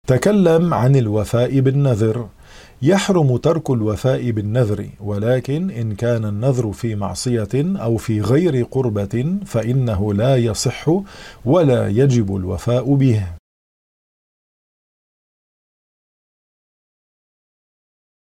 تكلم عن الوفاء بالنذر. يحرم ترك الوفاء بالنذر، ولكن إن كان النذر في معصية أو في غير قربة فإنه لا يصح ولا يجب الوفاء به.